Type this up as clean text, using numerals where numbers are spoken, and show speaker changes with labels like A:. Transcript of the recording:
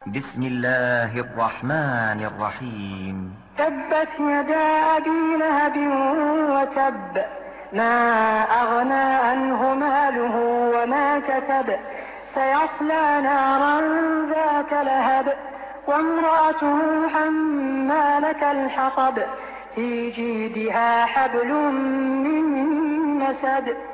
A: بسم الله الرحمن الرحيم.
B: تبت يدا أبي لهب وتب، ما أغنى عنه ماله وما كسب، سيصلى نارا ذات لهب، وامرأته حمالة الحطب، في جيدها حبل من مسد.